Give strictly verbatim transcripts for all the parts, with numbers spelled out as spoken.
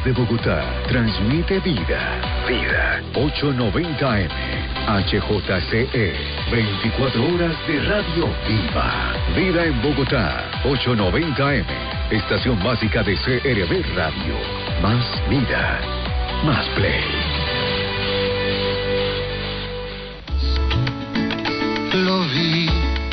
Desde Bogotá, transmite Vida. Vida. ochocientos noventa A M. H J C E. veinticuatro horas de radio viva. Vida en Bogotá. ochocientos noventa A M. Estación básica de C R V Radio. Más vida. Más play. Lo vi.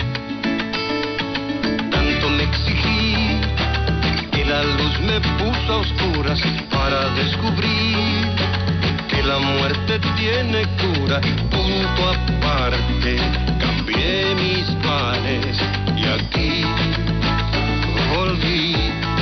Tanto me exigí que la luz me puso a oscuras para descubrir que la muerte tiene cura. Punto aparte, cambié mis planes y aquí volví.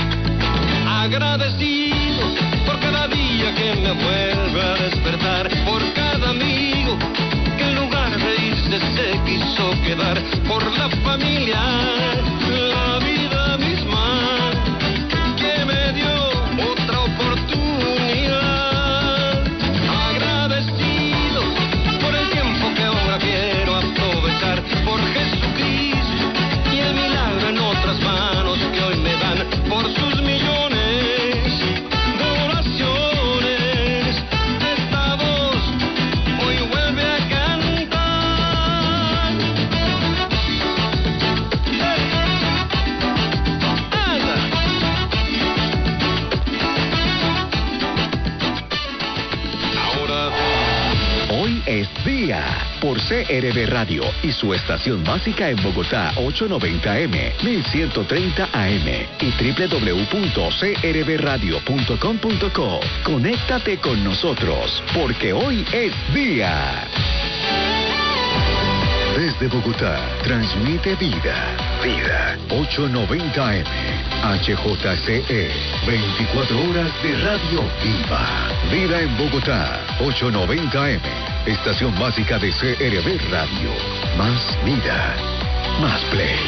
Agradecido por cada día que me vuelve a despertar, por cada amigo que en lugar de irse se quiso quedar, por la familia, la vida misma que me dio otra oportunidad. Agradecido por el tiempo que ahora quiero aprovechar, por Jesucristo y el milagro en otras manos que hoy me dan, por sus millones de oraciones. Esta voz hoy vuelve a cantar. Ahora Hoy es día por C R V Radio y su estación básica en Bogotá, ochocientos noventa A M, mil ciento treinta A M y doble u doble u doble u punto c r v radio punto com punto co. Conéctate con nosotros, porque hoy es día. Desde Bogotá, transmite Vida. Vida. ochocientos noventa A M. H J C E. veinticuatro horas de radio viva. Vida en Bogotá. ochocientos noventa A M. Estación básica de C R V Radio. Más vida. Más play.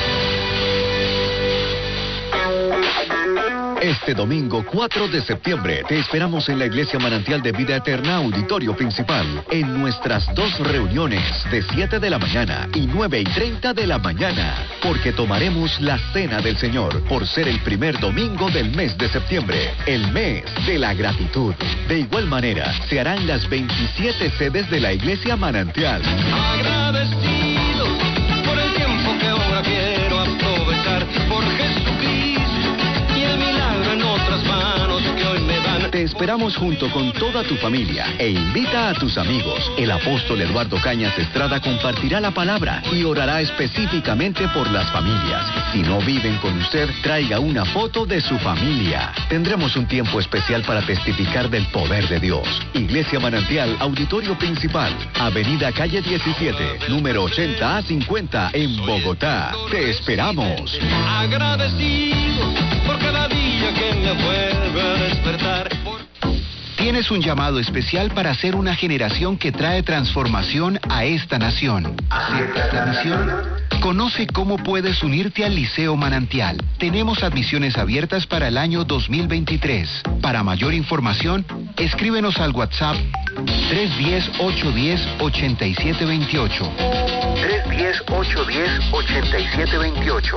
Este domingo cuatro de septiembre te esperamos en la Iglesia Manantial de Vida Eterna, auditorio principal, en nuestras dos reuniones de siete de la mañana y nueve y treinta de la mañana, porque tomaremos la Cena del Señor por ser el primer domingo del mes de septiembre, el mes de la gratitud. De igual manera, se harán las veintisiete sedes de la Iglesia Manantial. agradecido por el tiempo que ahora quiero aprovechar, por Jesucristo y el milagro en otras manos que hoy me dan. Te esperamos junto con toda tu familia e invita a tus amigos. El apóstol Eduardo Cañas Estrada compartirá la palabra y orará específicamente por las familias. Si no viven con usted, traiga una foto de su familia. Tendremos un tiempo especial para testificar del poder de Dios. Iglesia Manantial, auditorio principal, Avenida Calle diecisiete, número ochenta a cincuenta en Bogotá. Te esperamos. Agradecido por cada día que me vuelve a despertar. Tienes un llamado especial para ser una generación que trae transformación a esta nación. ¿Aceptas la misión? Conoce cómo puedes unirte al Liceo Manantial. Tenemos admisiones abiertas para el año dos mil veintitrés. Para mayor información, escríbenos al WhatsApp tres uno cero, ocho uno cero, ocho siete dos ocho. tres uno cero, ocho uno cero, ocho siete dos ocho.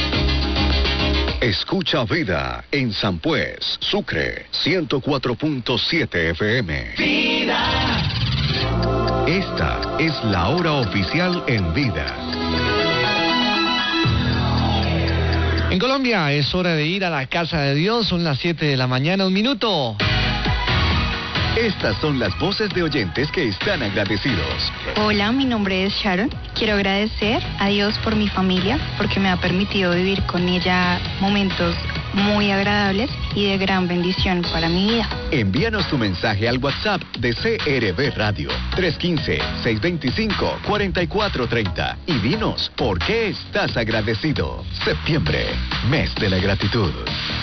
Escucha Vida en San Pues, Sucre, ciento cuatro punto siete F M. Vida. Esta es la hora oficial en Vida. En Colombia es hora de ir a la casa de Dios, son las siete de la mañana, un minuto. Estas son las voces de oyentes que están agradecidos. Hola, mi nombre es Sharon. Quiero agradecer a Dios por mi familia, porque me ha permitido vivir con ella momentos muy agradables y de gran bendición para mi vida. Envíanos tu mensaje al WhatsApp de C R V Radio tres uno cinco, seis dos cinco, cuatro cuatro tres cero y dinos por qué estás agradecido. Septiembre, mes de la gratitud.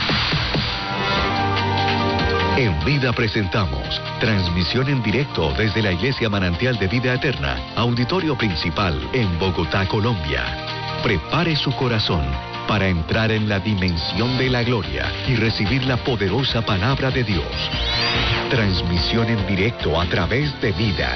En Vida presentamos transmisión en directo desde la Iglesia Manantial de Vida Eterna, auditorio principal en Bogotá, Colombia. Prepare su corazón para entrar en la dimensión de la gloria y recibir la poderosa palabra de Dios. Transmisión en directo a través de Vida.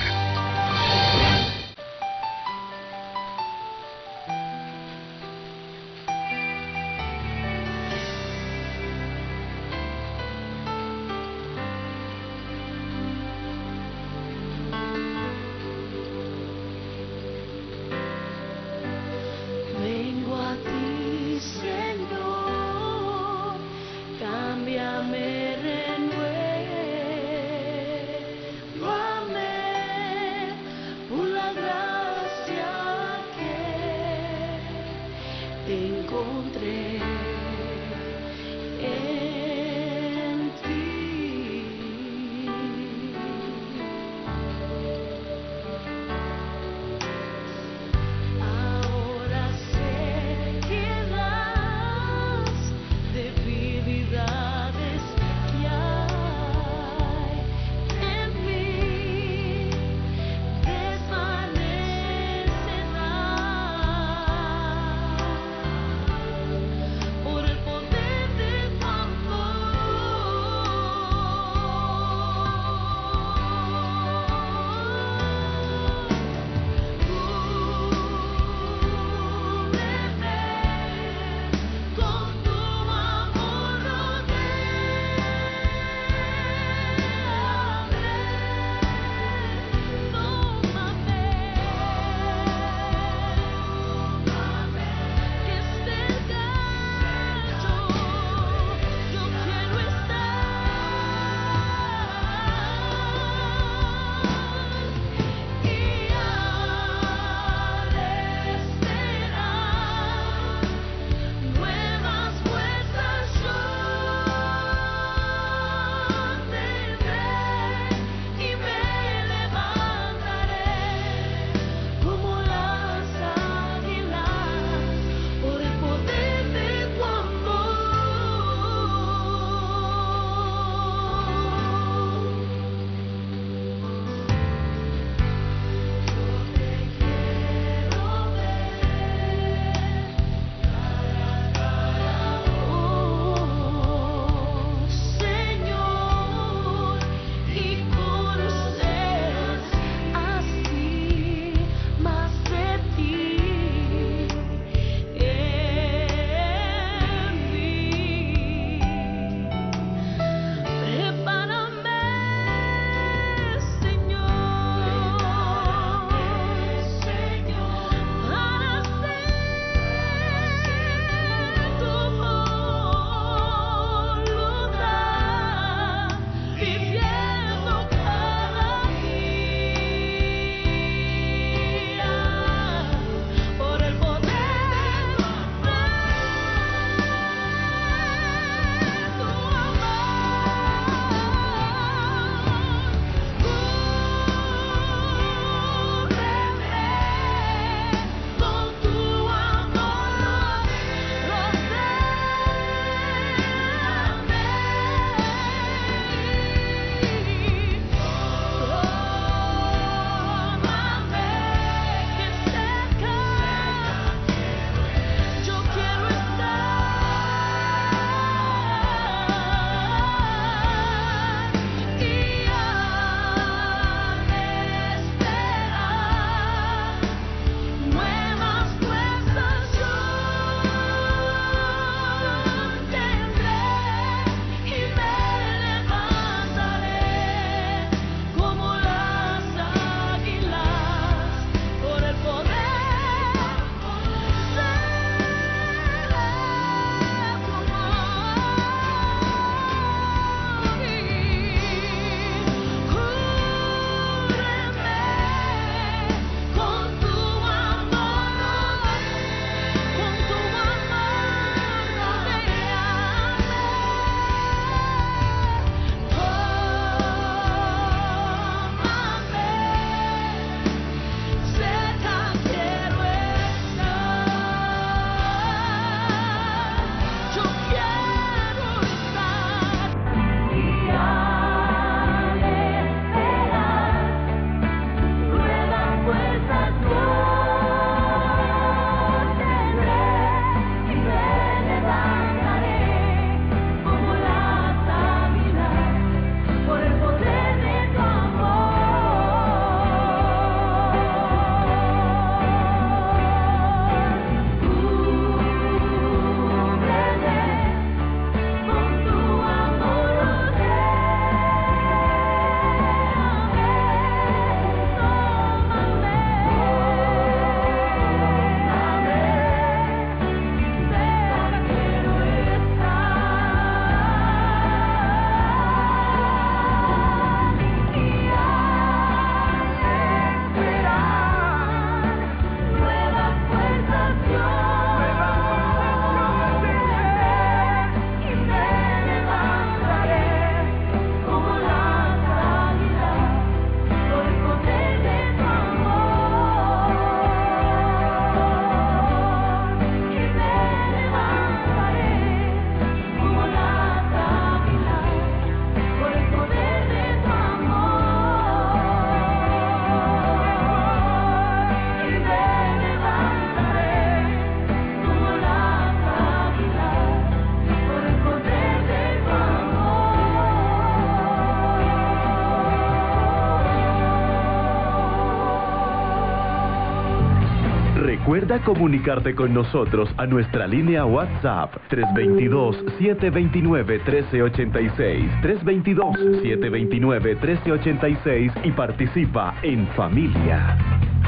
Recuerda comunicarte con nosotros a nuestra línea WhatsApp tres dos dos, siete dos nueve, uno tres ocho seis, tres dos dos, siete dos nueve, uno tres ocho seis y participa en Familia.